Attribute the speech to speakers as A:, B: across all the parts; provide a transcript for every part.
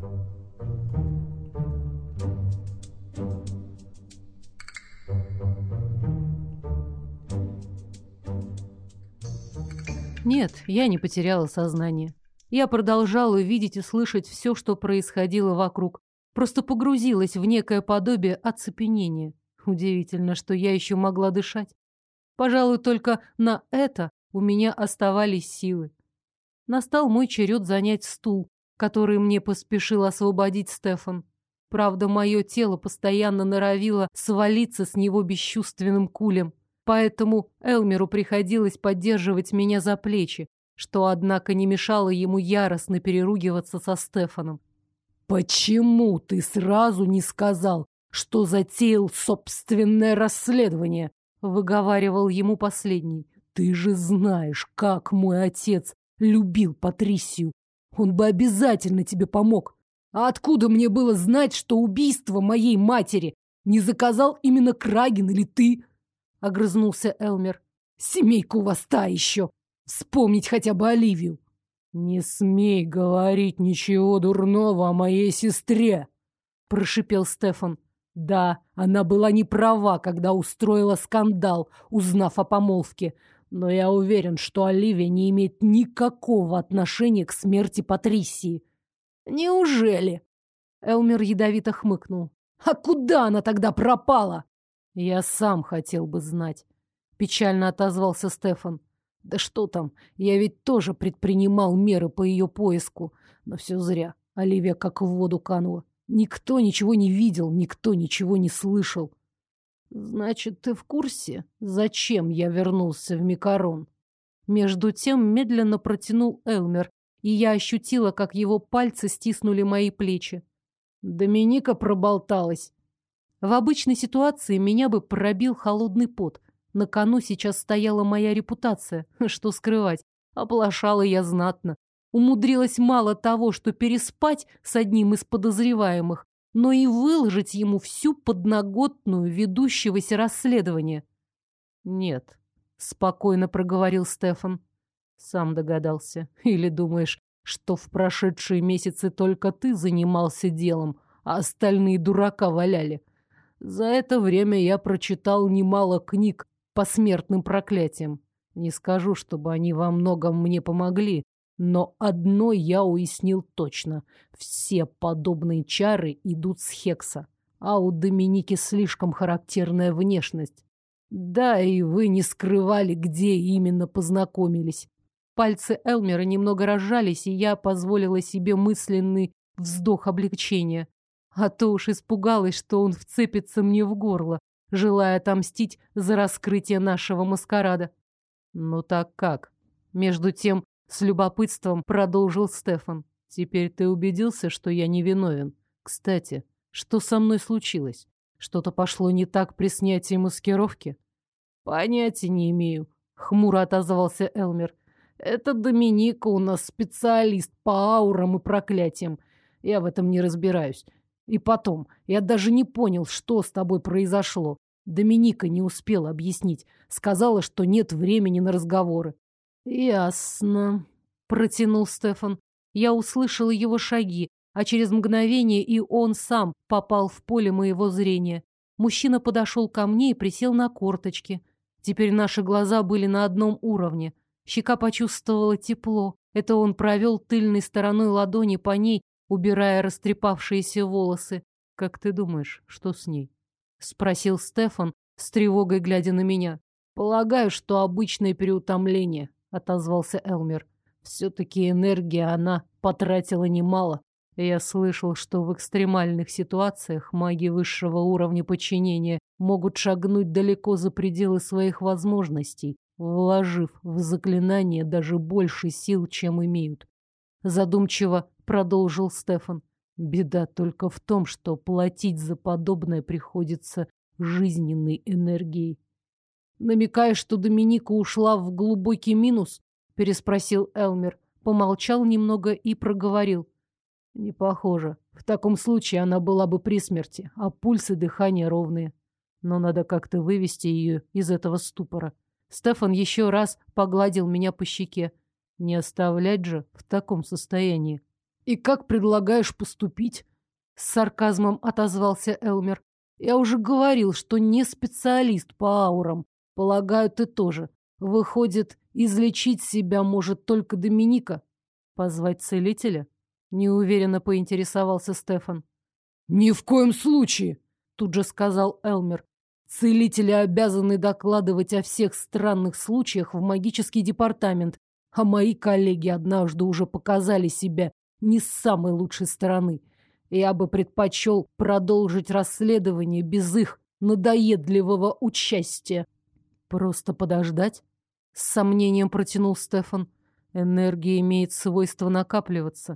A: Нет, я не потеряла сознание. Я продолжала видеть и слышать все, что происходило вокруг. Просто погрузилась в некое подобие оцепенения. Удивительно, что я еще могла дышать. Пожалуй, только на это у меня оставались силы. Настал мой черед занять стул, который мне поспешил освободить Стефан. Правда, мое тело постоянно норовило свалиться с него бесчувственным кулем. Поэтому Элмеру приходилось поддерживать меня за плечи, что, однако, не мешало ему яростно переругиваться со Стефаном.
B: «Почему ты сразу не сказал, что затеял собственное расследование?» — выговаривал ему последний. «Ты же знаешь, как мой отец любил Патрисию. Он бы обязательно тебе помог. А откуда мне было знать, что убийство моей матери не заказал именно Краген или ты?» — огрызнулся Элмер. «Семейка у вас та еще. Вспомнить хотя бы Оливию». «Не смей говорить ничего дурного о моей сестре», — прошипел Стефан. «Да, она была не права, когда устроила скандал, узнав о помолвке. Но я уверен, что Оливия не имеет никакого отношения к смерти Патрисии». «Неужели?» Элмер ядовито хмыкнул. «А куда она тогда пропала?» «Я сам хотел бы знать», — печально отозвался Стефан. «Да что там, я ведь тоже предпринимал меры по ее поиску. Но все зря. Оливия как в воду канула. Никто ничего не видел, никто ничего не слышал». «Значит, ты в курсе, зачем я вернулся в Микарон?» Между тем медленно протянул Элмер, и я ощутила, как его пальцы стиснули мои плечи. Доминика проболталась. В обычной ситуации меня бы пробил холодный пот. На кону сейчас стояла моя репутация. Что скрывать, оплошала я знатно. Умудрилась мало того, что переспать с одним из подозреваемых, но и выложить ему всю подноготную ведущегося расследования. «Нет», — спокойно проговорил Стефан. «Сам догадался. Или думаешь, что в прошедшие месяцы только ты занимался делом, а остальные дурака валяли? За это время я прочитал немало книг по смертным проклятиям. Не скажу, чтобы они во многом мне помогли, но одно я уяснил точно. Все подобные чары идут с Хекса, а у Доминики слишком характерная внешность. Да, и вы не скрывали, где именно познакомились». Пальцы Элмера немного разжались, и я позволила себе мысленный вздох облегчения. А то уж испугалась, что он вцепится мне в горло, желая отомстить за раскрытие нашего маскарада. «Ну так как?» Между тем, с любопытством продолжил Стефан. «Теперь ты убедился, что я невиновен. Кстати, что со мной случилось? Что-то пошло не так при снятии маскировки?» «Понятия не имею», — хмуро отозвался Элмер. «Это Доминика у нас специалист по аурам и проклятиям. Я в этом не разбираюсь. И потом, я даже не понял, что с тобой произошло. Доминика не успела объяснить. Сказала, что нет времени на разговоры». «Ясно», — протянул Стефан. Я услышала его шаги, а через мгновение и он сам попал в поле моего зрения. Мужчина подошел ко мне и присел на корточки. Теперь наши глаза были на одном уровне. Щека почувствовала тепло. Это он провел тыльной стороной ладони по ней, убирая растрепавшиеся волосы. «Как ты думаешь, что с ней?» — спросил Стефан, с тревогой глядя на меня. «Полагаю, что обычное переутомление», — отозвался Элмер. «Все-таки энергии она потратила немало. Я слышал, что в экстремальных ситуациях маги высшего уровня подчинения могут шагнуть далеко за пределы своих возможностей, вложив в заклинание даже больше сил, чем имеют». Задумчиво продолжил Стефан. «Беда только в том, что платить за подобное приходится жизненной энергией». «Намекаешь, что Доминика ушла в глубокий минус?» — переспросил Элмер. Помолчал немного и проговорил. «Не похоже. В таком случае она была бы при смерти, а пульс и дыхание ровные. Но надо как-то вывести ее из этого ступора». Стефан еще раз погладил меня по щеке. «Не оставлять же в таком состоянии». И как предлагаешь поступить? С сарказмом отозвался Элмер. Я уже говорил, что не специалист по аурам. Полагаю, ты тоже. Выходит, излечить себя может только Доминика.
A: Позвать целителя? Неуверенно поинтересовался Стефан.
B: Ни в коем случае, тут же сказал Элмер. Целители обязаны докладывать о всех странных случаях в магический департамент, а мои коллеги однажды уже показали себя не с самой лучшей стороны. Я бы предпочел продолжить расследование без их надоедливого участия.
A: Просто подождать? С сомнением протянул Стефан. Энергия имеет свойство накапливаться.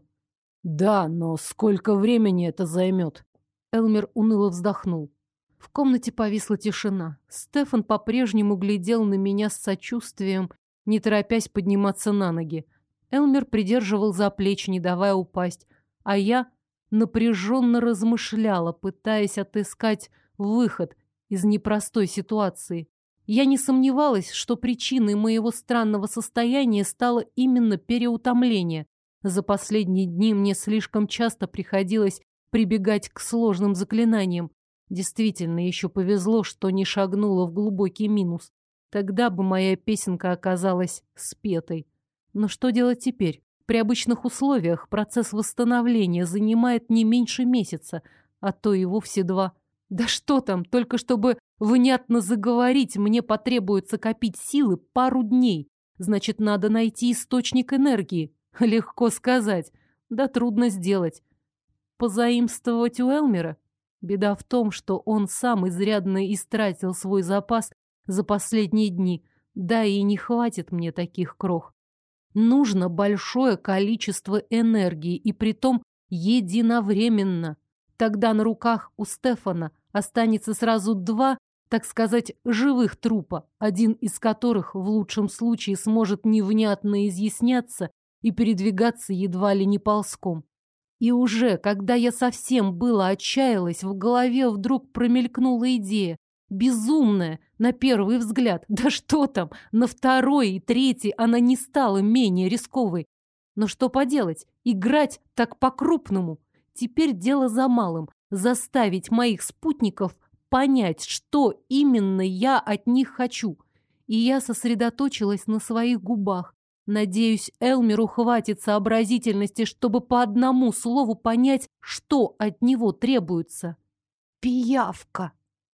B: Да, но сколько времени это займет?
A: Элмер уныло вздохнул. В комнате повисла тишина. Стефан по-прежнему глядел на меня с сочувствием, не торопясь подниматься на ноги. Элмер придерживал за плечи, не давая упасть, а я напряженно размышляла, пытаясь отыскать выход из непростой ситуации. Я не сомневалась, что причиной моего странного состояния стало именно переутомление. За последние дни мне слишком часто приходилось прибегать к сложным заклинаниям. Действительно, еще повезло, что не шагнула в глубокий минус. Тогда бы моя песенка оказалась спетой. Но что делать теперь? При обычных условиях процесс восстановления занимает не меньше месяца, а то и вовсе 2. Да что там, только чтобы внятно заговорить, мне потребуется копить силы пару дней. Значит, надо найти источник энергии. Легко сказать, да трудно сделать. Позаимствовать у Элмера? Беда в том, что он сам изрядно истратил свой запас за последние дни, да и не хватит мне таких крох. Нужно большое количество энергии, и притом единовременно. Тогда на руках у Стефана останется сразу 2, так сказать, живых трупа, один из которых в лучшем случае сможет невнятно изъясняться и передвигаться едва ли не ползком. И уже, когда я совсем было отчаялась, в голове вдруг промелькнула идея. Безумная, на первый взгляд. Да что там, на второй и третий она не стала менее рисковой. Но что поделать, играть так по-крупному. Теперь дело за малым. Заставить моих спутников понять, что именно я от них хочу. И я сосредоточилась на своих губах. Надеюсь, Элмеру хватит сообразительности, чтобы по одному слову понять, что от него требуется. Пиявка.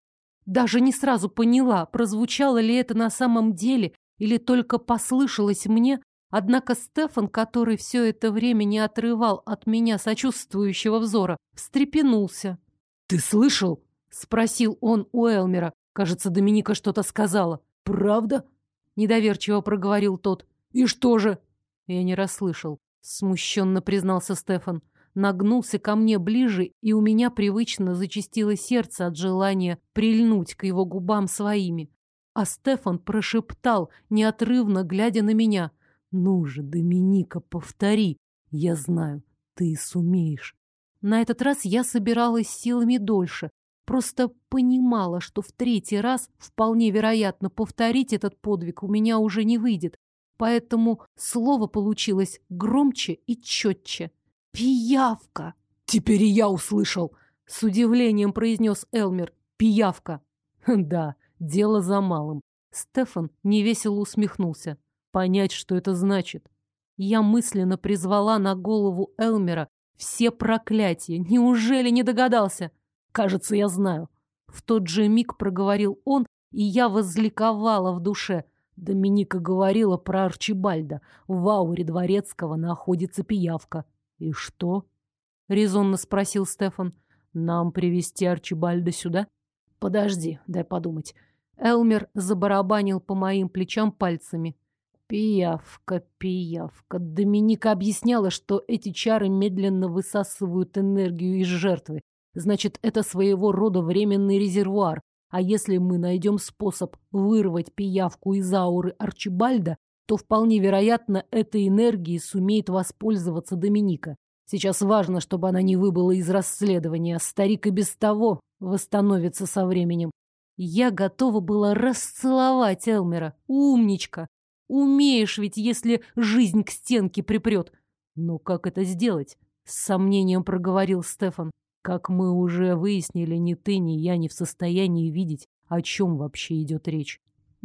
A: Даже не сразу поняла, прозвучало ли это на самом деле или только послышалось мне, однако Стефан, который все это время не отрывал от меня сочувствующего взора, встрепенулся.
B: «Ты слышал?»
A: — спросил он у Элмера.
B: «Кажется, Доминика что-то сказала. Правда?»
A: — недоверчиво проговорил тот.
B: «И что же?»
A: Я не расслышал. Смущенно признался Стефан. Нагнулся ко мне ближе, и у меня привычно зачастило сердце от желания прильнуть к его губам своими. А Стефан прошептал, неотрывно глядя на меня. «Ну же, Доминика, повтори. Я знаю, ты сумеешь». На этот раз я собиралась силами дольше. Просто понимала, что в 3-й раз вполне вероятно повторить этот подвиг у меня уже не выйдет. Поэтому слово получилось громче и четче. «Пиявка!»
B: «Теперь и я услышал!»
A: — с удивлением произнес Элмер. «Пиявка!» «Да, дело за малым». Стефан невесело усмехнулся. «Понять, что это значит». Я мысленно призвала на голову Элмера все проклятия. Неужели не догадался? «Кажется, я знаю». В тот же миг проговорил он, и я возликовала в душе. Доминика говорила про Арчибальда. В ауре Дворецкого находится пиявка. «И что?» — резонно спросил Стефан. «Нам привести Арчибальда сюда?» «Подожди, дай подумать». Элмер забарабанил по моим плечам пальцами. «Пиявка, пиявка». Доминика объясняла, что эти чары медленно высасывают энергию из жертвы. Значит, это своего рода временный резервуар. А если мы найдем способ вырвать пиявку из ауры Арчибальда, то вполне вероятно, этой энергией сумеет воспользоваться Доминика. Сейчас важно, чтобы она не выбыла из расследования. Старик и без того восстановится со временем. Я готова была расцеловать Элмера. Умничка! Умеешь ведь, если жизнь к стенке припрет. Но как это сделать? с сомнением проговорил Стефан. Как мы уже выяснили, ни ты, ни я не в состоянии видеть, о чем вообще идет речь.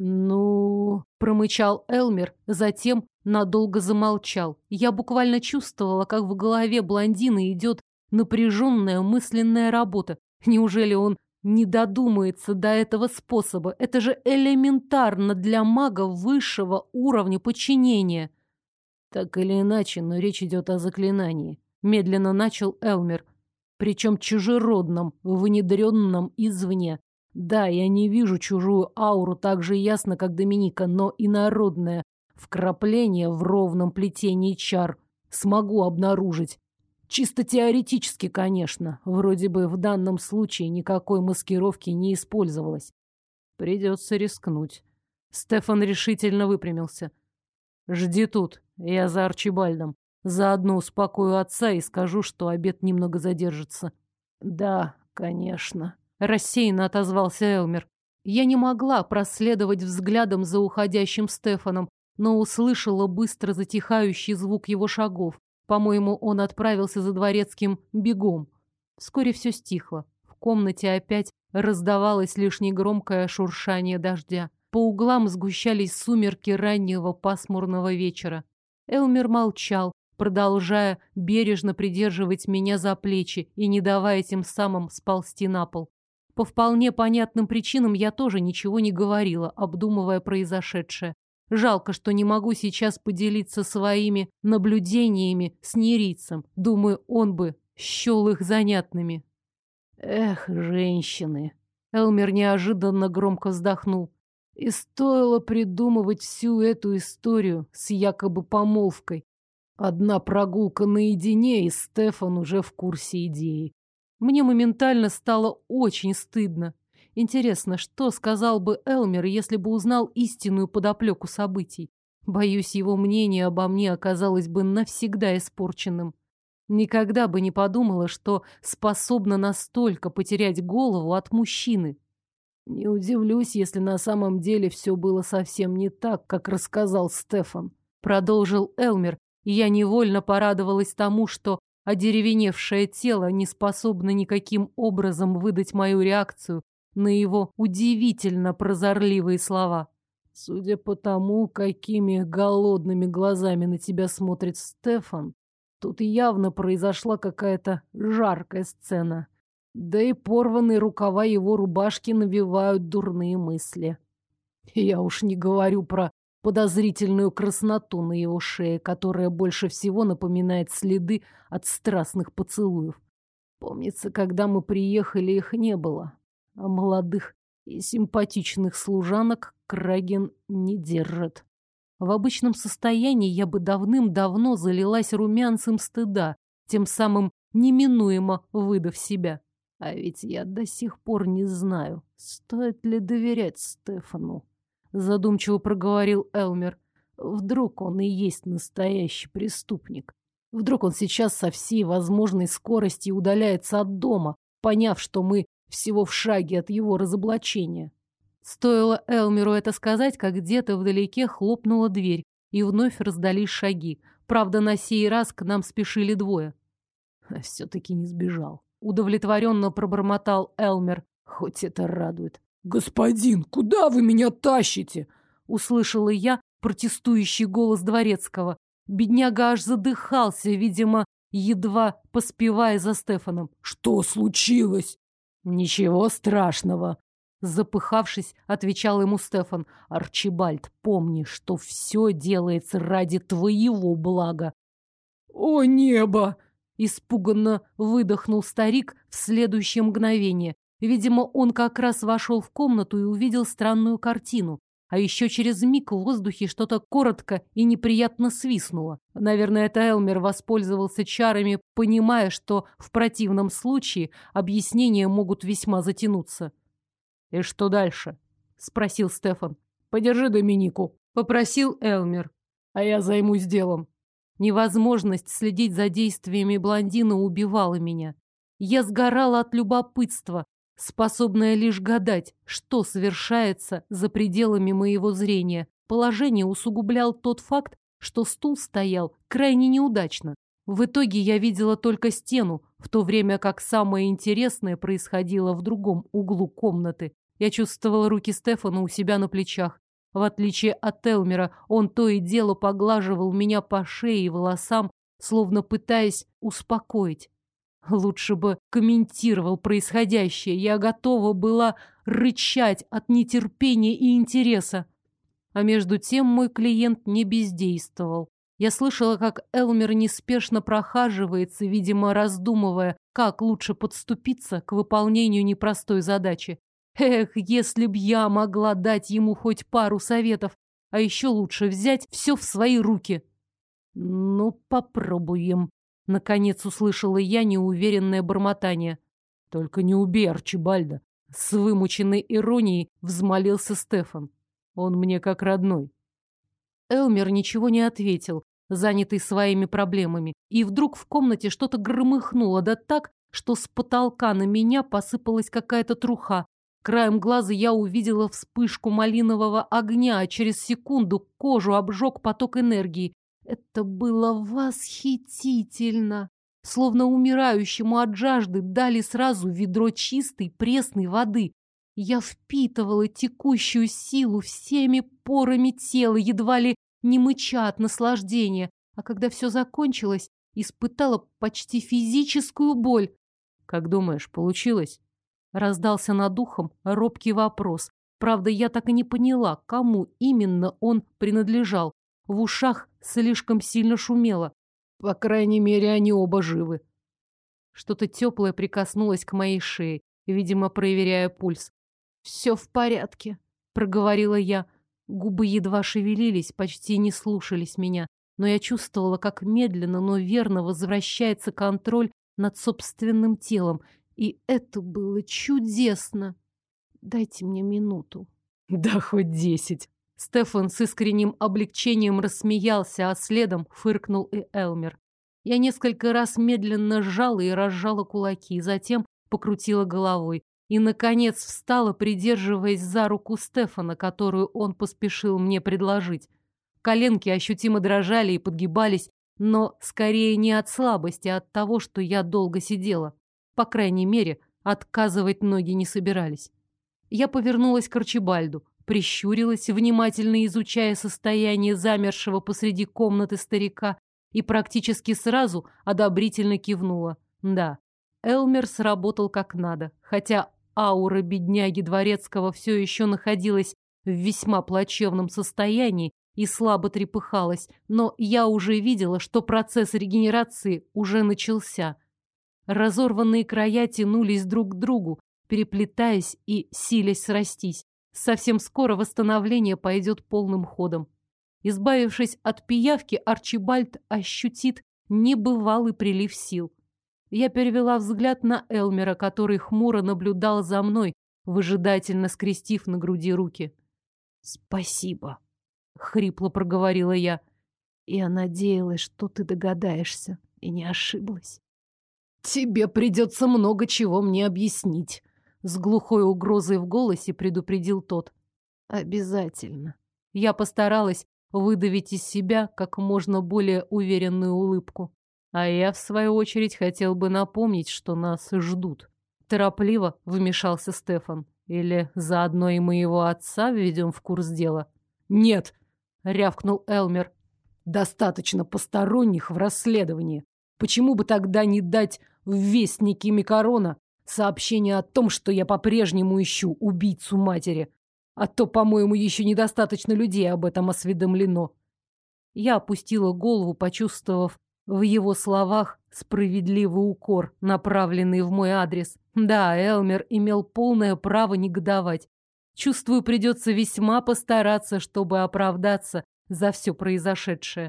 A: Ну, промычал Элмер, затем надолго замолчал. Я буквально чувствовала, как в голове блондина идет напряженная мысленная работа. Неужели он не додумается до этого способа? Это же элементарно для мага высшего уровня подчинения. Так или иначе, но речь идет о заклинании. Медленно начал Элмер. Причем чужеродном, внедренном извне. Да, я не вижу чужую ауру так же ясно, как Доминика, но инородное вкрапление в ровном плетении чар смогу обнаружить. Чисто теоретически, конечно. Вроде бы в данном случае никакой маскировки не использовалось. Придется рискнуть. Стефан решительно выпрямился. Жди тут, я за Арчибальдом. Заодно успокою отца и скажу, что обед немного задержится. Да, конечно. Рассеянно отозвался Элмер. Я не могла проследовать взглядом за уходящим Стефаном, но услышала быстро затихающий звук его шагов. По-моему, он отправился за дворецким бегом. Вскоре все стихло. В комнате опять раздавалось лишь негромкое шуршание дождя. По углам сгущались сумерки раннего пасмурного вечера. Элмер молчал, продолжая бережно придерживать меня за плечи и не давая тем самым сползти на пол. По вполне понятным причинам я тоже ничего не говорила, обдумывая произошедшее. Жалко, что не могу сейчас поделиться своими наблюдениями с нерийцем. Думаю, он бы счел их занятными. Эх, женщины. Элмер неожиданно громко вздохнул. И стоило придумывать всю эту историю с якобы помолвкой. Одна прогулка наедине, и Стефан уже в курсе идеи. Мне моментально стало очень стыдно. Интересно, что сказал бы Элмер, если бы узнал истинную подоплеку событий? Боюсь, его мнение обо мне оказалось бы навсегда испорченным. Никогда бы не подумала, что способна настолько потерять голову от мужчины. Не удивлюсь, если на самом деле все было совсем не так, как рассказал Стефан. Продолжил Элмер, и я невольно порадовалась тому, что одеревеневшее тело не способно никаким образом выдать мою реакцию на его удивительно прозорливые слова. Судя по тому, какими голодными глазами на тебя смотрит Стефан, тут явно произошла какая-то жаркая сцена. Да и порванные рукава его рубашки навевают дурные мысли. Я уж не говорю про подозрительную красноту на его шее, которая больше всего напоминает следы от страстных поцелуев. Помнится, когда мы приехали, их не было. А молодых и симпатичных служанок Краген не держит. В обычном состоянии я бы давным-давно залилась румянцем стыда, тем самым неминуемо выдав себя. А ведь я до сих пор не знаю, стоит ли доверять Стефану. Задумчиво проговорил Элмер. Вдруг он и есть настоящий преступник. Вдруг он сейчас со всей возможной скоростью удаляется от дома, поняв, что мы всего в шаге от его разоблачения. Стоило Элмеру это сказать, как где-то вдалеке хлопнула дверь, и вновь раздались шаги. Правда, на сей раз к нам спешили двое. Все-таки не сбежал. Удовлетворенно пробормотал Элмер. Хоть это радует. «Господин, куда вы меня тащите?» Услышала я протестующий голос дворецкого. Бедняга аж задыхался, видимо, едва поспевая за Стефаном. «Что случилось?» «Ничего страшного», — запыхавшись, отвечал ему Стефан. «Арчибальд, помни, что все делается ради твоего блага». «О, небо!» — испуганно выдохнул старик в следующее мгновение. Видимо, он как раз вошел в комнату и увидел странную картину. А еще через миг в воздухе что-то коротко и неприятно свистнуло. Наверное, это Элмер воспользовался чарами, понимая, что в противном случае объяснения могут весьма затянуться. «И что дальше?» — спросил Стефан. «Подержи Доминику», — попросил Элмер. «А я займусь делом». Невозможность следить за действиями блондина убивала меня. Я сгорала от любопытства, способная лишь гадать, что совершается за пределами моего зрения. Положение усугублял тот факт, что стул стоял крайне неудачно. В итоге я видела только стену, в то время как самое интересное происходило в другом углу комнаты. Я чувствовала руки Стефана у себя на плечах. В отличие от Элмера, он то и дело поглаживал меня по шее и волосам, словно пытаясь успокоить. Лучше бы комментировал происходящее. Я готова была рычать от нетерпения и интереса. А между тем мой клиент не бездействовал. Я слышала, как Элмер неспешно прохаживается, видимо, раздумывая, как лучше подступиться к выполнению непростой задачи. Эх, если б я могла дать ему хоть пару советов, а еще лучше взять все в свои руки. Ну, попробуем. Наконец услышала я неуверенное бормотание. Только не убей Арчибальда. С вымученной иронией взмолился Стефан. Он мне как родной. Элмер ничего не ответил, занятый своими проблемами, и вдруг в комнате что-то громыхнуло, да так, что с потолка на меня посыпалась какая-то труха. Краем глаза я увидела вспышку малинового огня, а через секунду кожу обжег поток энергии. Это было восхитительно! Словно умирающему от жажды дали сразу ведро чистой пресной воды. Я впитывала текущую силу всеми порами тела, едва ли не мыча от наслаждения, а когда все закончилось, испытала почти физическую боль. «Как думаешь, получилось?» Раздался над ухом робкий вопрос. Правда, я так и не поняла, кому именно он принадлежал. В ушах слишком сильно шумело. По крайней мере, они оба живы. Что-то теплое прикоснулось к моей шее, видимо, проверяя пульс. «Все в порядке», — проговорила я. Губы едва шевелились, почти не слушались меня, но я чувствовала, как медленно, но верно возвращается контроль над собственным телом, и это было чудесно. Дайте мне минуту. Да хоть 10. Стефан с искренним облегчением рассмеялся, а следом фыркнул и Элмер. Я несколько раз медленно сжала и разжала кулаки, затем покрутила головой и, наконец, встала, придерживаясь за руку Стефана, которую он поспешил мне предложить. Коленки ощутимо дрожали и подгибались, но скорее не от слабости, а от того, что я долго сидела. По крайней мере, отказывать ноги не собирались. Я повернулась к Арчибальду, прищурилась, внимательно изучая состояние замершего посреди комнаты старика, и практически сразу одобрительно кивнула. Да, Элмер сработал как надо, хотя аура бедняги Дворецкого все еще находилась в весьма плачевном состоянии и слабо трепыхалась, но я уже видела, что процесс регенерации уже начался. Разорванные края тянулись друг к другу, переплетаясь и силясь срастись. Совсем скоро восстановление пойдет полным ходом. Избавившись от пиявки, Арчибальд ощутит небывалый прилив сил. Я перевела взгляд на Элмера, который хмуро наблюдал за мной, выжидательно скрестив на груди руки. «Спасибо», — хрипло проговорила я. «Я надеялась, что ты догадаешься, и не ошиблась». «Тебе придется много чего мне объяснить», — с глухой угрозой в голосе предупредил тот. «Обязательно». Я постаралась выдавить из себя как можно более уверенную улыбку. А я, в свою очередь, хотел бы напомнить, что нас ждут. Торопливо вмешался Стефан. Или заодно и моего отца введем в курс дела? «Нет!» — рявкнул Элмер. «Достаточно посторонних в расследовании. Почему бы тогда не дать в вестнике Микарона сообщение о том, что я по-прежнему ищу убийцу матери? А то, по-моему, еще недостаточно людей об этом осведомлено». Я опустила голову, почувствовав в его словах справедливый укор, направленный в мой адрес. Да, Элмер имел полное право негодовать. Чувствую, придется весьма постараться, чтобы оправдаться за все произошедшее.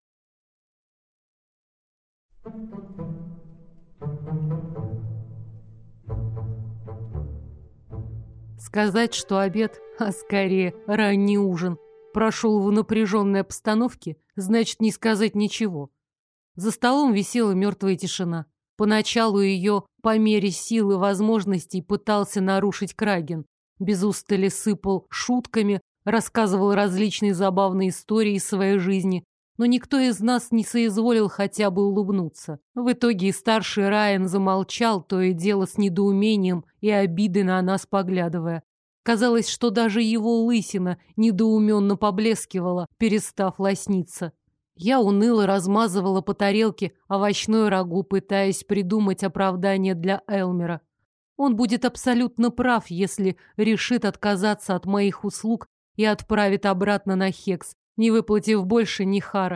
A: Сказать, что обед, а скорее ранний ужин, прошел в напряженной обстановке, значит не сказать ничего. За столом висела мертвая тишина. Поначалу ее, по мере сил и возможностей, пытался нарушить Краген. Без устали сыпал шутками, рассказывал различные забавные истории из своей жизни. но никто из нас не соизволил хотя бы улыбнуться. В итоге и старший Райан замолчал, то и дело с недоумением и обидой на нас поглядывая. Казалось, что даже его лысина недоуменно поблескивала, перестав лосниться. Я уныло размазывала по тарелке овощное рагу, пытаясь придумать оправдание для Элмера. Он будет абсолютно прав, если решит отказаться от моих услуг и отправит обратно на Хекс, не выплатив больше ни хара.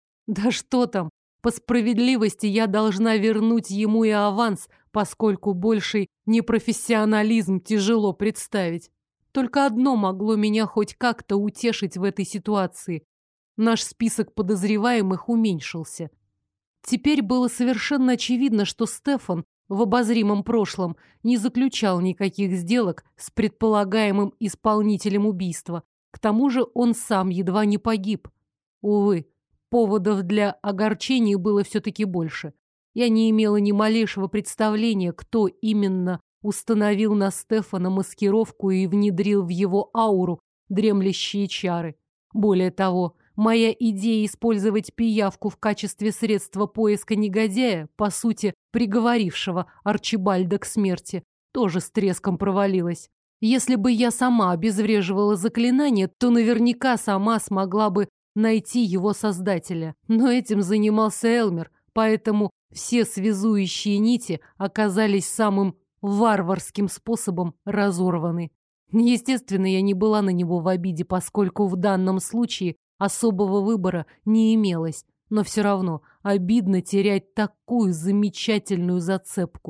A: Да что там, по справедливости я должна вернуть ему и аванс, поскольку больший непрофессионализм тяжело представить. Только одно могло меня хоть как-то утешить в этой ситуации. Наш список подозреваемых уменьшился. Теперь было совершенно очевидно, что Стефан в обозримом прошлом не заключал никаких сделок с предполагаемым исполнителем убийства. К тому же он сам едва не погиб. Увы, поводов для огорчения было все-таки больше. Я не имела ни малейшего представления, кто именно установил на Стефана маскировку и внедрил в его ауру дремлющие чары. Более того, моя идея использовать пиявку в качестве средства поиска негодяя, по сути, приговорившего Арчибальда к смерти, тоже с треском провалилась. Если бы я сама обезвреживала заклинание, то наверняка сама смогла бы найти его создателя. Но этим занимался Элмер, поэтому все связующие нити оказались самым варварским способом разорваны. Естественно, я не была на него в обиде, поскольку в данном случае особого выбора не имелось, но все равно обидно терять такую замечательную зацепку.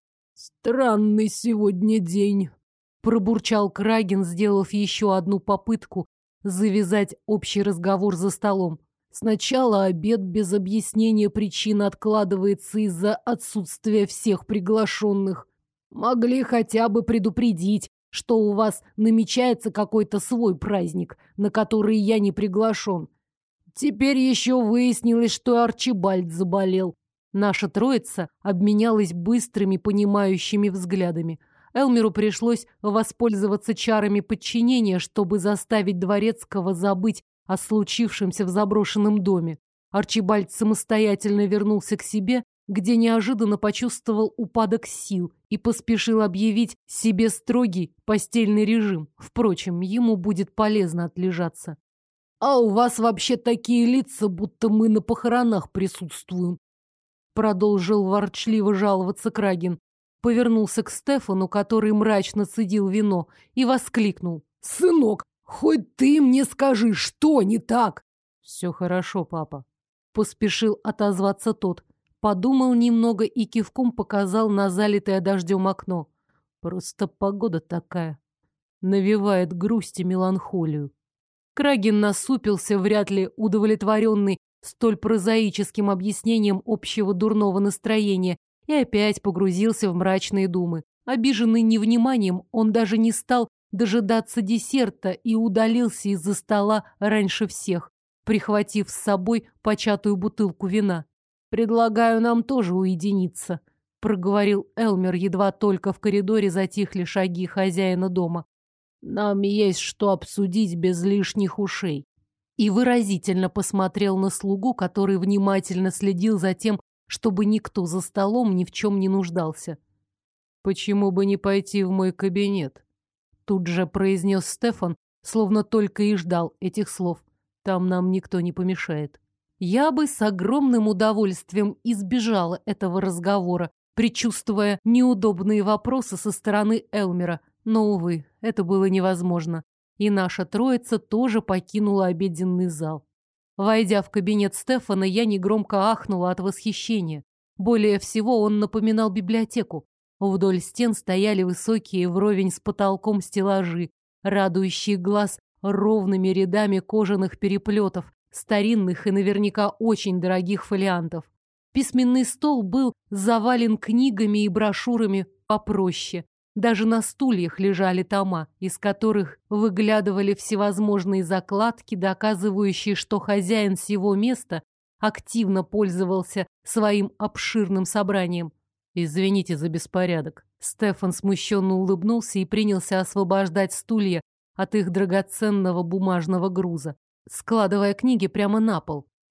B: «Странный сегодня день», — пробурчал Краген, сделав еще одну попытку завязать общий разговор за столом. «Сначала обед без объяснения причин откладывается из-за отсутствия всех приглашенных. Могли хотя бы предупредить, что у вас намечается какой-то свой праздник, на который я не приглашен. Теперь еще выяснилось, что Арчибальд заболел». Наша троица обменялась быстрыми, понимающими взглядами. Элмеру пришлось воспользоваться чарами подчинения, чтобы заставить Дворецкого забыть о случившемся в заброшенном доме. Арчибальд самостоятельно вернулся к себе, где неожиданно почувствовал упадок сил и поспешил объявить себе строгий постельный режим. Впрочем, ему будет полезно отлежаться. «А у вас вообще такие лица, будто мы на похоронах присутствуем», продолжил ворчливо жаловаться Краген. Повернулся к Стефану, который мрачно цедил вино, и воскликнул: «Сынок, хоть ты мне скажи, что не так?» «Все хорошо, папа», — поспешил отозваться тот. Подумал немного и кивком показал на залитое дождем окно. «Просто погода такая. Навевает грусть и меланхолию». Краген насупился, вряд ли удовлетворенный столь прозаическим объяснением общего дурного настроения, и опять погрузился в мрачные думы. Обиженный невниманием, он даже не стал дожидаться десерта и удалился из-за стола раньше всех, прихватив с собой початую бутылку вина. «Предлагаю нам тоже уединиться», — проговорил Элмер, едва только в коридоре затихли шаги хозяина дома. «Нам есть что обсудить без лишних ушей». И выразительно посмотрел на слугу, который внимательно следил за тем, чтобы никто за столом ни в чем не нуждался. «Почему бы не пойти в мой кабинет?» Тут же произнес Стефан, словно только и ждал этих слов. «Там нам никто не помешает». Я бы с огромным удовольствием избежала этого разговора, предчувствуя неудобные вопросы со стороны Элмера, но, увы, это было невозможно. И наша троица тоже покинула обеденный зал. Войдя в кабинет Стефана, я негромко ахнула от восхищения. Более всего он напоминал библиотеку. Вдоль стен стояли высокие вровень с потолком стеллажи, радующие глаз ровными рядами кожаных переплетов, старинных и наверняка очень дорогих фолиантов. Письменный стол был завален книгами и брошюрами попроще. Даже на стульях лежали тома, из которых выглядывали всевозможные закладки, доказывающие, что хозяин сего места активно пользовался своим обширным собранием. «Извините за беспорядок». Стефан смущенно улыбнулся и принялся освобождать стулья от их драгоценного бумажного груза, складывая книги прямо на пол.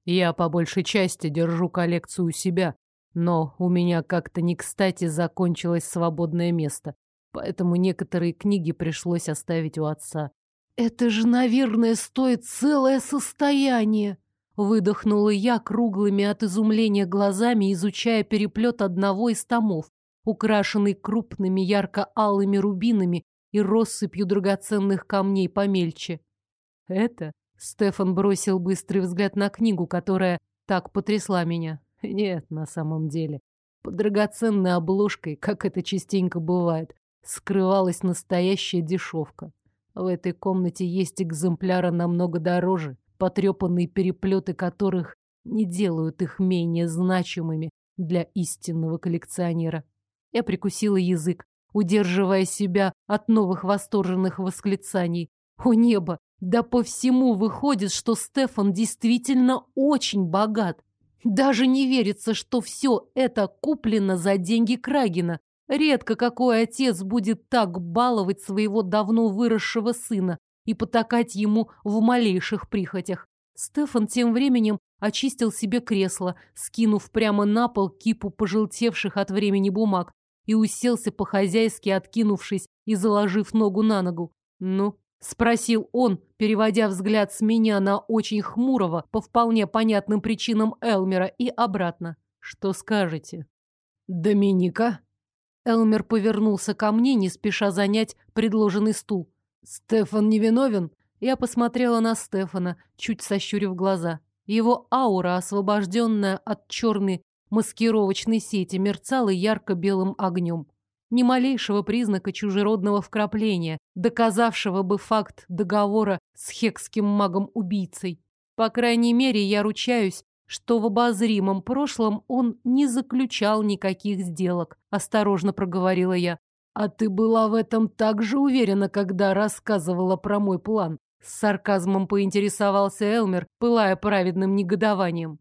B: Я по большей части держу коллекцию у себя, но у меня как-то не кстати закончилось свободное место, поэтому некоторые книги пришлось оставить у отца.
A: «Это же, наверное, стоит целое состояние!» Выдохнула я круглыми от изумления глазами, изучая переплет одного из томов, украшенный крупными ярко-алыми рубинами и россыпью драгоценных камней помельче. «Это?» — Стефан бросил быстрый взгляд на книгу, которая так потрясла меня. Нет, на самом деле. Под драгоценной обложкой, как это частенько бывает, скрывалась настоящая дешевка. В этой комнате есть экземпляры намного дороже, потрепанные переплеты которых не делают их менее значимыми для истинного коллекционера. Я прикусила язык, удерживая себя от новых восторженных восклицаний. О небо! Да по всему выходит, что Стефан действительно очень богат. Даже не верится, что все это куплено за деньги Крагина. Редко какой отец будет так баловать своего давно выросшего сына и потакать ему в малейших прихотях. Стефан тем временем очистил себе кресло, скинув прямо на пол кипу пожелтевших от времени бумаг, и уселся по-хозяйски, откинувшись и заложив ногу на ногу. «Ну?» — спросил он, переводя взгляд с меня на очень хмурого, по вполне понятным причинам Элмера, и обратно. «Что скажете?»
B: «Доминика?»
A: Элмер повернулся ко мне, не спеша занять предложенный стул.
B: «Стефан невиновен?»
A: Я посмотрела на Стефана, чуть сощурив глаза. Его аура, освобожденная от черной маскировочной сети, мерцала ярко-белым огнем. Ни малейшего признака чужеродного вкрапления, доказавшего бы факт договора с хекским магом-убийцей. По крайней мере, я ручаюсь, что в обозримом прошлом он не заключал никаких сделок, осторожно проговорила я.
B: «А ты была в этом так же уверена, когда рассказывала про мой план?»
A: С сарказмом поинтересовался Элмер, пылая праведным негодованием.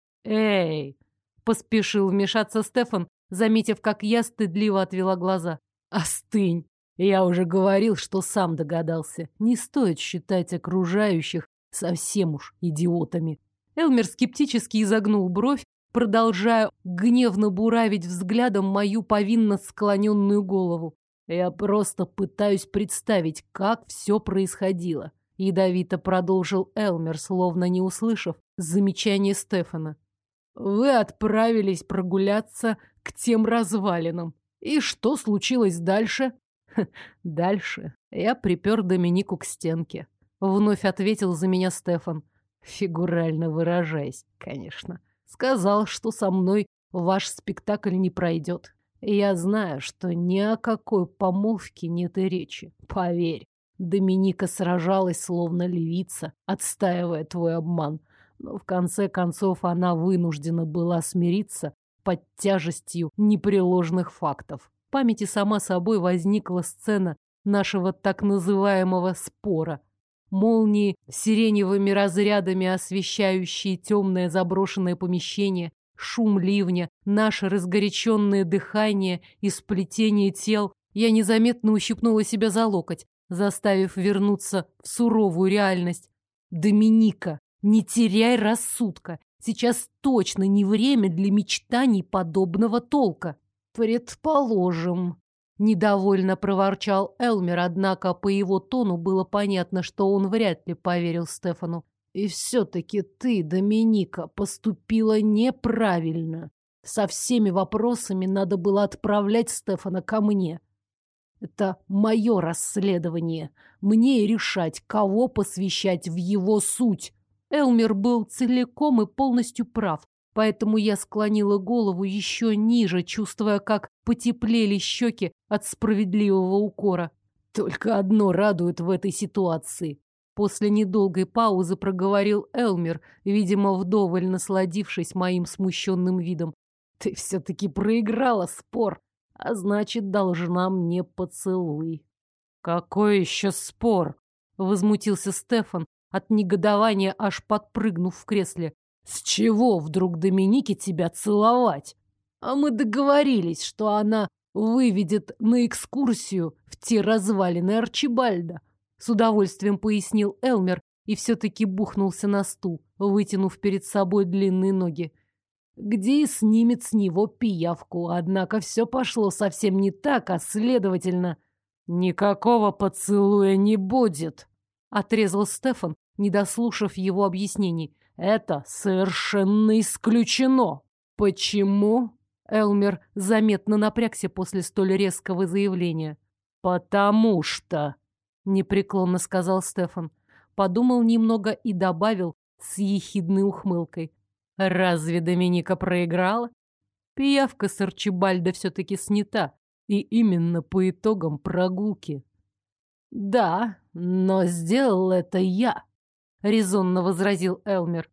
B: «Эй!»
A: — поспешил вмешаться Стефан, заметив, как я стыдливо отвела глаза.
B: «Остынь! Я уже говорил, что сам догадался. Не стоит считать окружающих совсем уж идиотами».
A: Элмер скептически изогнул бровь, продолжая гневно буравить взглядом мою повинно склоненную голову.
B: «Я просто пытаюсь представить, как все происходило», — ядовито продолжил Элмер, словно не услышав замечание Стефана. «Вы отправились прогуляться к тем развалинам. И что случилось дальше?»
A: «Дальше я припер Доминику к стенке», — вновь ответил за меня Стефан. «Фигурально выражаясь, конечно. Сказал, что со мной ваш спектакль не пройдет. Я знаю, что ни о какой помолвке нет и речи. Поверь, Доминика сражалась словно львица, отстаивая твой обман. Но в конце концов она вынуждена была смириться под тяжестью непреложных фактов. В памяти сама собой возникла сцена нашего так называемого спора. Молнии, сиреневыми разрядами освещающие темное заброшенное помещение, шум ливня, наше разгоряченное дыхание и сплетение тел. Я незаметно ущипнула себя за локоть, заставив вернуться в суровую реальность. «Доминика, не теряй рассудка. Сейчас точно не время для мечтаний подобного толка». «Предположим», — недовольно проворчал Элмер, однако по его тону было понятно, что он вряд ли поверил Стефану.
B: «И все-таки ты, Доминика, поступила неправильно. Со всеми вопросами надо было отправлять Стефана ко мне. Это мое расследование. Мне и решать, кого посвящать в его суть».
A: Элмер был целиком и полностью прав, поэтому я склонила голову еще ниже, чувствуя, как потеплели щеки от справедливого укора.
B: «Только одно радует в этой ситуации».
A: После недолгой паузы проговорил Элмер, видимо, вдоволь насладившись моим смущенным видом.
B: «Ты все-таки проиграла спор, а значит, должна мне поцелуй».
A: «Какой еще спор?» — возмутился Стефан, от негодования аж подпрыгнув в кресле.
B: «С чего вдруг Доминике тебя целовать? А мы договорились, что она выведет на экскурсию в те развалины Арчибальда», —
A: с удовольствием пояснил Элмер, и все-таки бухнулся на стул, вытянув перед собой длинные ноги.
B: Где и снимет с него пиявку, однако все пошло совсем не так, а следовательно, никакого поцелуя не будет, отрезал Стефан, не дослушав его объяснений. Это совершенно исключено. Почему? Элмер заметно напрягся после столь резкого заявления. Потому что, непреклонно сказал Стефан, подумал немного и добавил с ехидной ухмылкой. Разве Доминика проиграла? Пиявка с Арчибальда все-таки снята, и именно по итогам прогулки. Да, но сделал это я, резонно возразил Элмер.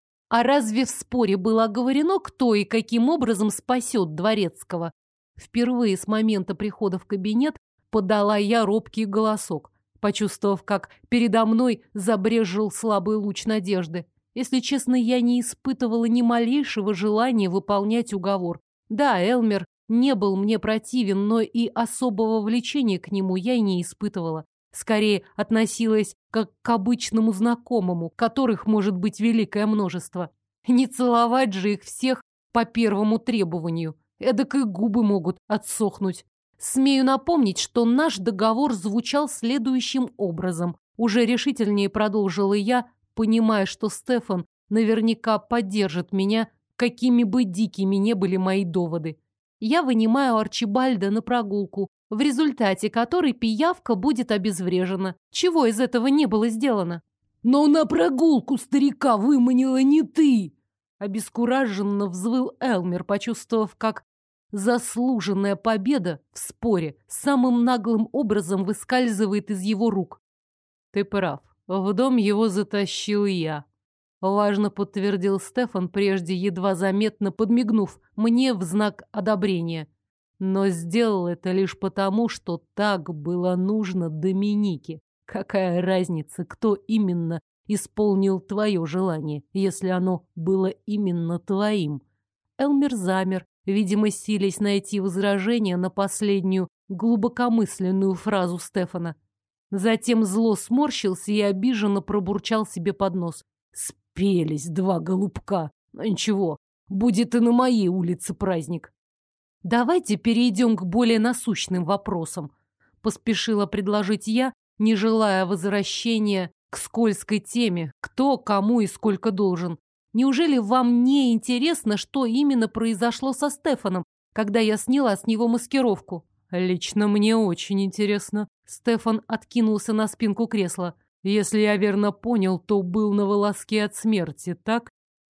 B: А разве в споре было оговорено, кто и каким образом спасет Дворецкого? Впервые с момента прихода в кабинет подала я робкий голосок, почувствовав, как передо мной забрезжил слабый луч надежды. Если честно, я не испытывала ни малейшего желания выполнять уговор. Да, Элмер не был мне противен, но и особого влечения к нему я и не испытывала. Скорее, относилась как к обычному знакомому, которых может быть великое множество. Не целовать же их всех по первому требованию. Эдак и губы могут отсохнуть. Смею напомнить, что наш договор звучал следующим образом. Уже решительнее продолжила я, понимая, что Стефан наверняка поддержит меня, какими бы дикими не были мои доводы. Я вынимаю Арчибальда на прогулку, в результате которой пиявка будет обезврежена. Чего из этого не было сделано? Но на прогулку старика выманила не ты! Обескураженно взвыл Элмер, почувствовав, как заслуженная победа в споре самым наглым образом выскальзывает из его рук. Ты прав. В дом его затащил я. Важно подтвердил Стефан, прежде едва заметно подмигнув мне в знак одобрения. Но сделал это лишь потому, что так было нужно Доминике. Какая разница, кто именно исполнил твое желание, если оно было именно твоим? Элмер замер, видимо, силясь найти возражение на последнюю глубокомысленную фразу Стефана. Затем зло сморщился и обиженно пробурчал себе под нос. Спелись два голубка. Но ничего, будет и на моей улице праздник. Давайте перейдем к более насущным вопросам. Поспешила предложить я, не желая возвращения к скользкой теме, кто, кому и сколько должен. Неужели вам не интересно, что именно произошло со Стефаном, когда я сняла с него маскировку? Лично мне очень интересно. Стефан откинулся на спинку кресла. Если я верно понял, то был на волоске от смерти, так?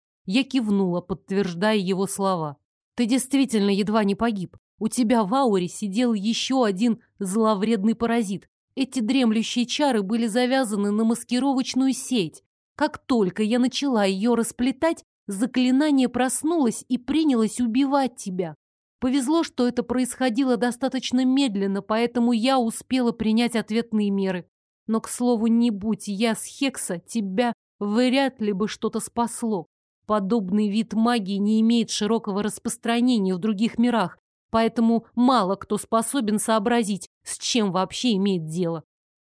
B: Я кивнула, подтверждая его слова. Ты действительно едва не погиб. У тебя в ауре сидел еще один зловредный паразит. Эти дремлющие чары были завязаны на маскировочную сеть. Как только я начала ее расплетать, заклинание проснулось и принялось убивать тебя. Повезло, что это происходило достаточно медленно, поэтому я успела принять ответные меры. Но, к слову, не будь я с Хекса, тебя вряд ли бы что-то спасло. Подобный вид магии не имеет широкого распространения в других мирах, поэтому мало кто способен сообразить, с чем вообще имеет дело.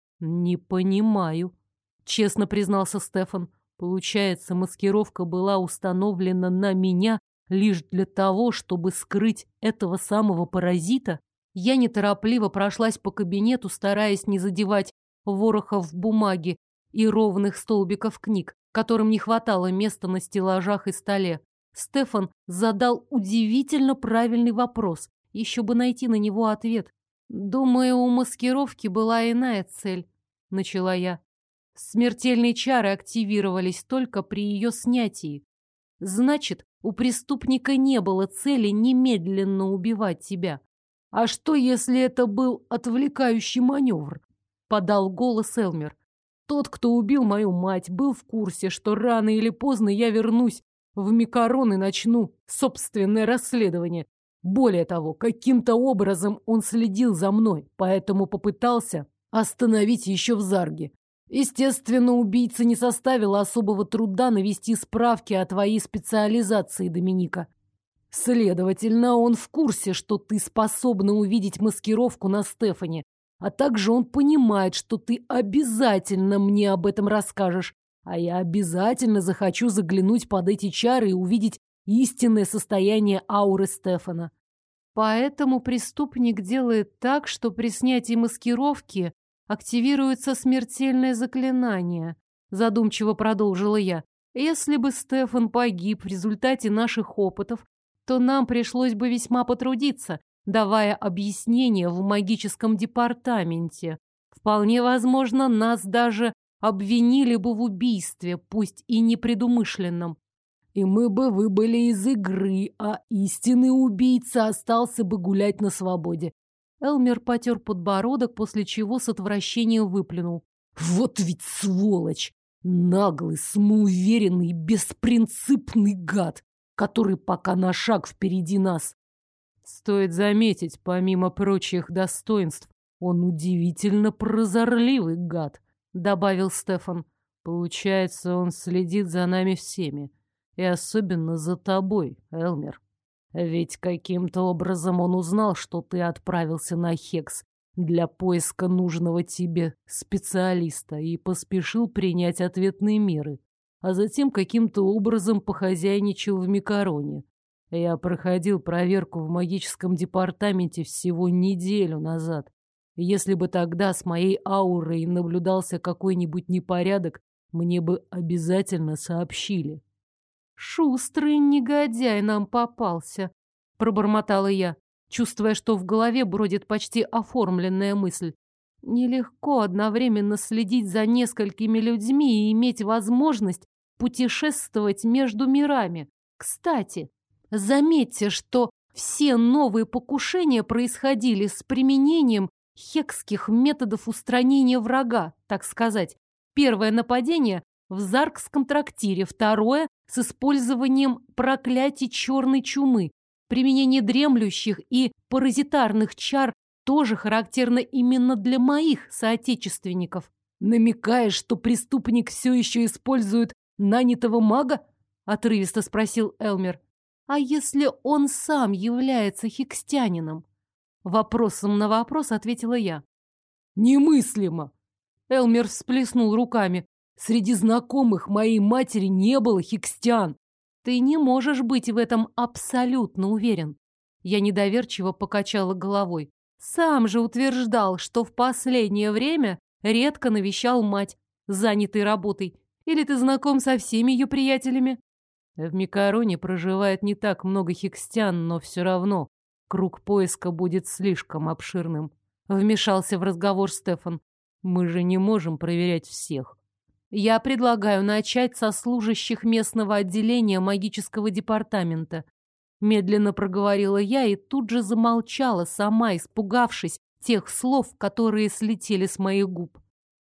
B: Не понимаю, честно признался Стефан. Получается, маскировка была установлена на меня лишь для того, чтобы скрыть этого самого паразита? Я неторопливо прошлась по кабинету, стараясь не задевать ворохов бумаги и ровных столбиков книг, которым не хватало места на стеллажах и столе. Стефан задал удивительно правильный вопрос. Еще бы найти на него ответ. «Думаю, у маскировки была иная цель», — начала я. Смертельные чары активировались только при ее снятии. Значит, у преступника не было цели немедленно убивать тебя. А что, если это был отвлекающий маневр? Подал голос Элмер. Тот, кто убил мою мать, был в курсе, что рано или поздно я вернусь в Микарон и начну собственное расследование. Более того, каким-то образом он следил за мной, поэтому попытался остановить еще в Зарге. Естественно, убийце не составило особого труда навести справки о твоей специализации, Доминика. Следовательно, он в курсе, что ты способна увидеть маскировку на Стефане, а также он понимает, что ты обязательно мне об этом расскажешь. А я обязательно захочу заглянуть под эти чары и увидеть истинное состояние ауры Стефана.
A: Поэтому преступник делает так, что при снятии маскировки активируется смертельное заклинание, задумчиво продолжила я. Если бы Стефан погиб в результате наших опытов, то нам пришлось бы весьма потрудиться, давая объяснения в магическом департаменте. Вполне возможно, нас даже обвинили бы в убийстве, пусть и непредумышленном.
B: И мы бы выбыли из игры, а истинный убийца остался бы гулять на свободе.
A: Элмер потер подбородок, после чего с отвращением выплюнул.
B: Вот ведь сволочь! Наглый, самоуверенный, беспринципный гад, который пока на шаг впереди нас.
A: Стоит заметить, помимо прочих достоинств, он удивительно прозорливый гад, добавил Стефан. Получается, он следит за нами всеми. И особенно за тобой, Элмер. Ведь каким-то образом он узнал, что ты отправился на Хекс для поиска нужного тебе специалиста и поспешил принять ответные меры, а затем каким-то образом похозяйничал в Микароне. Я проходил проверку в магическом департаменте всего неделю назад. Если бы тогда с моей аурой наблюдался какой-нибудь непорядок, мне бы обязательно сообщили. «Шустрый негодяй нам попался», — пробормотала я, чувствуя, что в голове бродит почти оформленная мысль. Нелегко одновременно следить за несколькими людьми и иметь возможность путешествовать между мирами. Кстати, заметьте, что все новые покушения происходили с применением хекских методов устранения врага, так сказать. Первое нападение в Заркском трактире, второе с использованием проклятий черной чумы. Применение дремлющих и паразитарных чар тоже характерно именно для моих соотечественников.
B: Намекаешь, что преступник все еще использует нанятого мага?
A: Отрывисто спросил Элмер. А если он сам является хикстянином? Вопросом на вопрос ответила я.
B: Немыслимо.
A: Элмер всплеснул руками.
B: Среди знакомых моей матери не было хикстян.
A: Ты не можешь быть в этом абсолютно уверен. Я недоверчиво покачала головой. Сам же утверждал, что в последнее время редко навещал мать, занятой работой. Или ты знаком со всеми ее приятелями? В Микароне проживает не так много хикстян, но все равно круг поиска будет слишком обширным. Вмешался в разговор Стефан. Мы же не можем проверять всех. Я предлагаю начать со служащих местного отделения магического департамента. Медленно проговорила я и тут же замолчала, сама испугавшись тех слов, которые слетели с моих губ.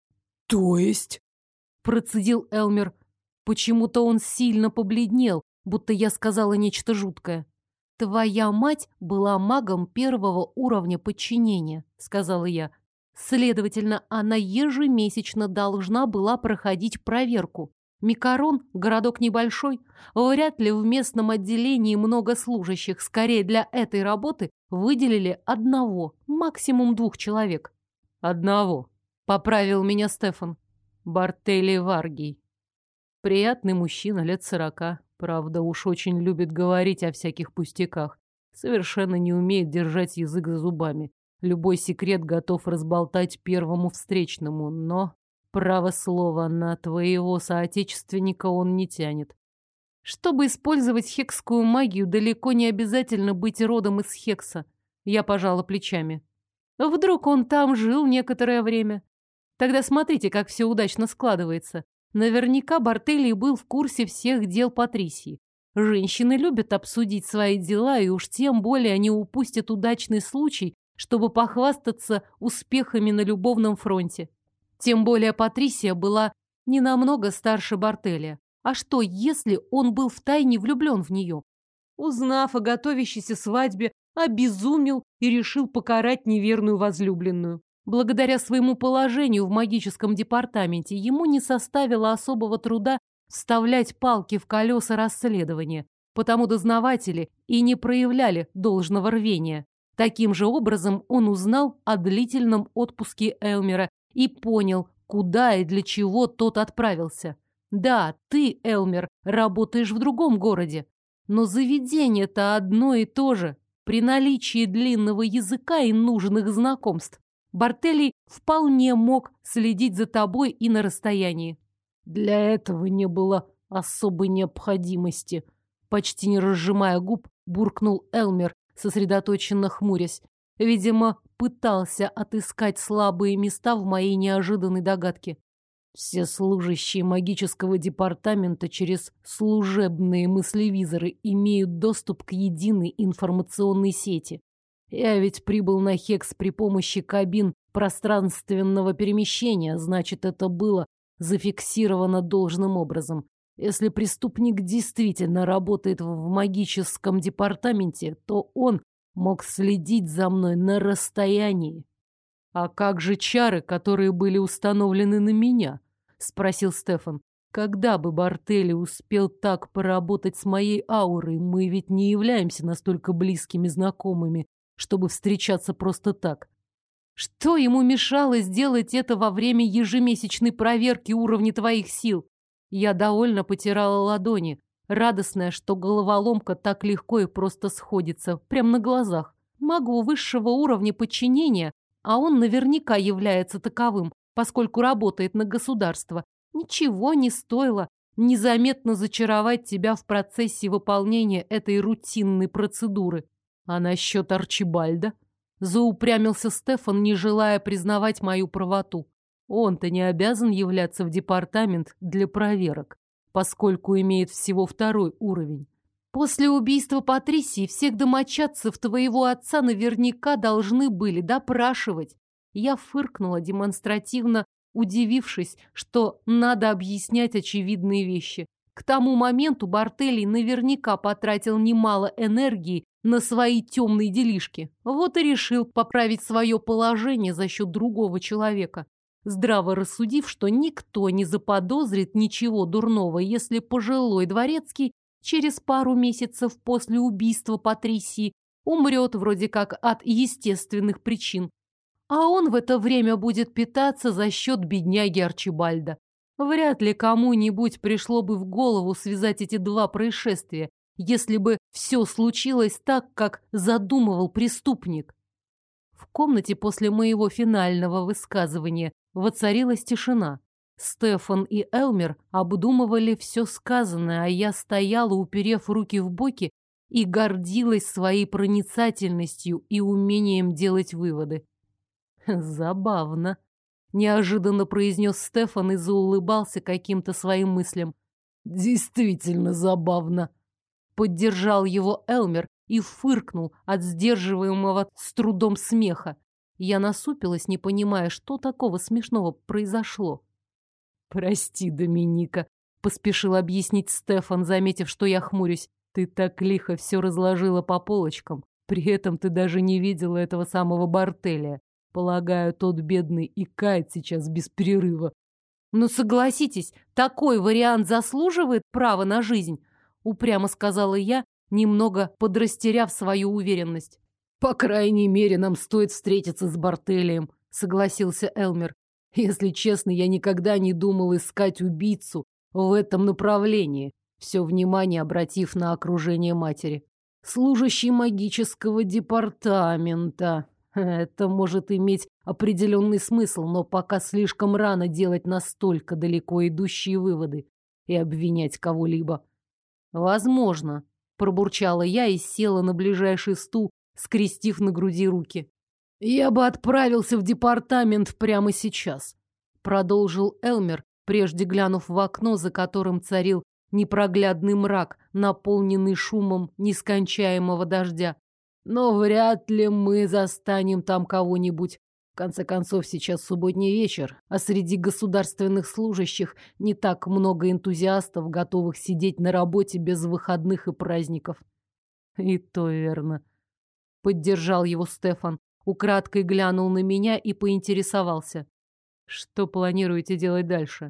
B: То есть?
A: Процедил Элмер. Почему-то он сильно побледнел, будто я сказала нечто жуткое. Твоя мать была магом первого уровня подчинения, сказала я. Следовательно, она ежемесячно должна была проходить проверку. Микарон – городок небольшой. Вряд ли в местном отделении много служащих. Скорее, для этой работы выделили одного, максимум 2 человек. Одного, поправил меня Стефан. Бартелли Варгий. Приятный мужчина, лет 40. Правда, уж очень любит говорить о всяких пустяках. Совершенно не умеет держать язык за зубами. Любой секрет готов разболтать первому встречному, но, право слово, на твоего соотечественника он не тянет. Чтобы использовать хекскую магию, далеко не обязательно быть родом из Хекса. Я пожала плечами. Вдруг он там жил некоторое время. Тогда смотрите, как все удачно складывается. Наверняка Бартелли был в курсе всех дел Патрисии. Женщины любят обсудить свои дела, и уж тем более они упустят удачный случай, чтобы похвастаться успехами на любовном фронте. Тем более Патрисия была не намного старше Бартелли. А что, если он был втайне влюблен в нее? Узнав о готовящейся свадьбе, обезумел и решил покарать неверную возлюбленную. Благодаря своему положению в магическом департаменте ему не составило особого труда вставлять палки в колеса расследования, потому дознаватели и не проявляли должного рвения. Таким же образом он узнал о длительном отпуске Элмера и понял, куда и для чего тот отправился. Да, ты, Элмер, работаешь в другом городе, но заведение-то одно и то же. При наличии длинного языка и нужных знакомств Бартелли вполне мог следить за тобой и на расстоянии.
B: Для этого не было особой необходимости. Почти не разжимая губ, буркнул Элмер, сосредоточенно хмурясь. Видимо, пытался отыскать слабые места в моей неожиданной догадке. Все служащие магического департамента через служебные мыслевизоры имеют доступ к единой информационной сети. Я ведь прибыл на Хекс при помощи кабин пространственного перемещения, значит, это было зафиксировано должным образом. Если преступник действительно работает в магическом департаменте, то он мог следить за мной на расстоянии.
A: «А как же чары, которые были установлены на меня?» — спросил Стефан. «Когда бы Бартелли успел так поработать с моей аурой? Мы ведь не являемся настолько близкими знакомыми, чтобы встречаться просто так». «Что ему мешало сделать это во время ежемесячной проверки уровня твоих сил?» Я довольно потирала ладони, радостная, что головоломка так легко и просто сходится, прямо на глазах. Магу высшего уровня подчинения, а он наверняка является таковым, поскольку работает на государство, ничего не стоило незаметно зачаровать тебя в процессе выполнения этой рутинной процедуры. А насчет Арчибальда? Заупрямился Стефан, не желая признавать мою правоту. Он-то не обязан являться в департамент для проверок, поскольку имеет всего 2-й уровень. После убийства Патрисии всех домочадцев твоего отца наверняка должны были допрашивать. Я фыркнула, демонстративно удивившись, что надо объяснять очевидные вещи. К тому моменту Бартелли наверняка потратил немало энергии на свои темные делишки. Вот и решил поправить свое положение за счет другого человека, здраво рассудив, что никто не заподозрит ничего дурного, если пожилой дворецкий через пару месяцев после убийства Патрисии умрет вроде как от естественных причин. А он в это время будет питаться за счет бедняги Арчибальда. Вряд ли кому-нибудь пришло бы в голову связать эти два происшествия, если бы все случилось так, как задумывал преступник. В комнате после моего финального высказывания воцарилась тишина. Стефан и Элмер обдумывали все сказанное, а я стояла, уперев руки в боки, и гордилась своей проницательностью и умением делать выводы. «Забавно», — неожиданно произнес Стефан и заулыбался каким-то своим мыслям.
B: «Действительно забавно», —
A: поддержал его Элмер и фыркнул от сдерживаемого с трудом смеха. Я насупилась, не понимая, что такого смешного произошло.
B: «Прости, Доминика», — поспешил объяснить Стефан, заметив, что я хмурюсь. «Ты так лихо все разложила по полочкам. При этом ты даже не видела этого самого Бартелия. Полагаю, тот бедный икает сейчас без перерыва».
A: «Ну, согласитесь, такой вариант заслуживает права на жизнь», — упрямо сказала я, немного подрастеряв свою уверенность.
B: «По крайней мере, нам стоит встретиться с Бартелием», — согласился Элмер. «Если честно, я никогда не думал искать убийцу в этом направлении, все внимание обратив на окружение матери. Служащий магического департамента. Это может иметь определенный смысл, но пока слишком рано делать настолько далеко идущие выводы и обвинять кого-либо».
A: «Возможно», — пробурчала я и села на ближайший стул, скрестив на груди руки.
B: «Я бы отправился в департамент прямо сейчас», — продолжил Элмер, прежде глянув в окно, за которым царил непроглядный мрак, наполненный шумом нескончаемого дождя. «Но вряд ли мы застанем там кого-нибудь. В конце концов, сейчас субботний вечер, а среди государственных служащих не так много энтузиастов, готовых сидеть на работе без выходных и праздников».
A: «И то верно», — поддержал его Стефан, украдкой глянул на меня и поинтересовался. «Что планируете делать дальше?»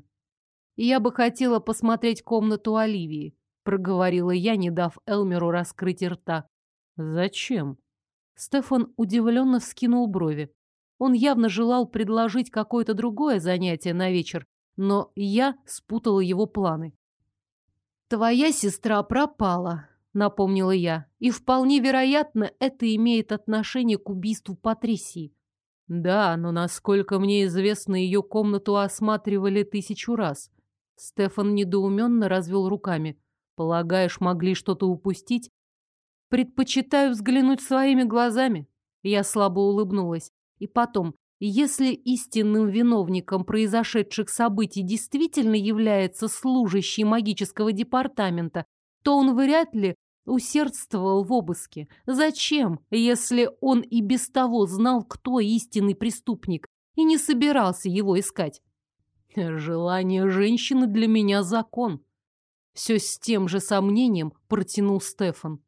A: «Я бы хотела посмотреть комнату Оливии», — проговорила я, не дав Элмеру раскрыть рта. «Зачем?» Стефан удивленно вскинул брови. Он явно желал предложить какое-то другое занятие на вечер, но я спутала его планы. «Твоя сестра пропала», — напомнила я, «и вполне вероятно, это имеет отношение к убийству Патрисии». «Да, но, насколько мне известно, ее комнату осматривали 1000 раз». Стефан недоуменно развел руками. «Полагаешь, могли что-то упустить?» «Предпочитаю взглянуть своими глазами». Я слабо улыбнулась. «И потом, если истинным виновником произошедших событий действительно является служащий магического департамента, то он вряд ли усердствовал в обыске. Зачем, если он и без того знал, кто истинный преступник, и не собирался его искать? Желание женщины для меня закон. Все с тем же сомнением протянул Стефан.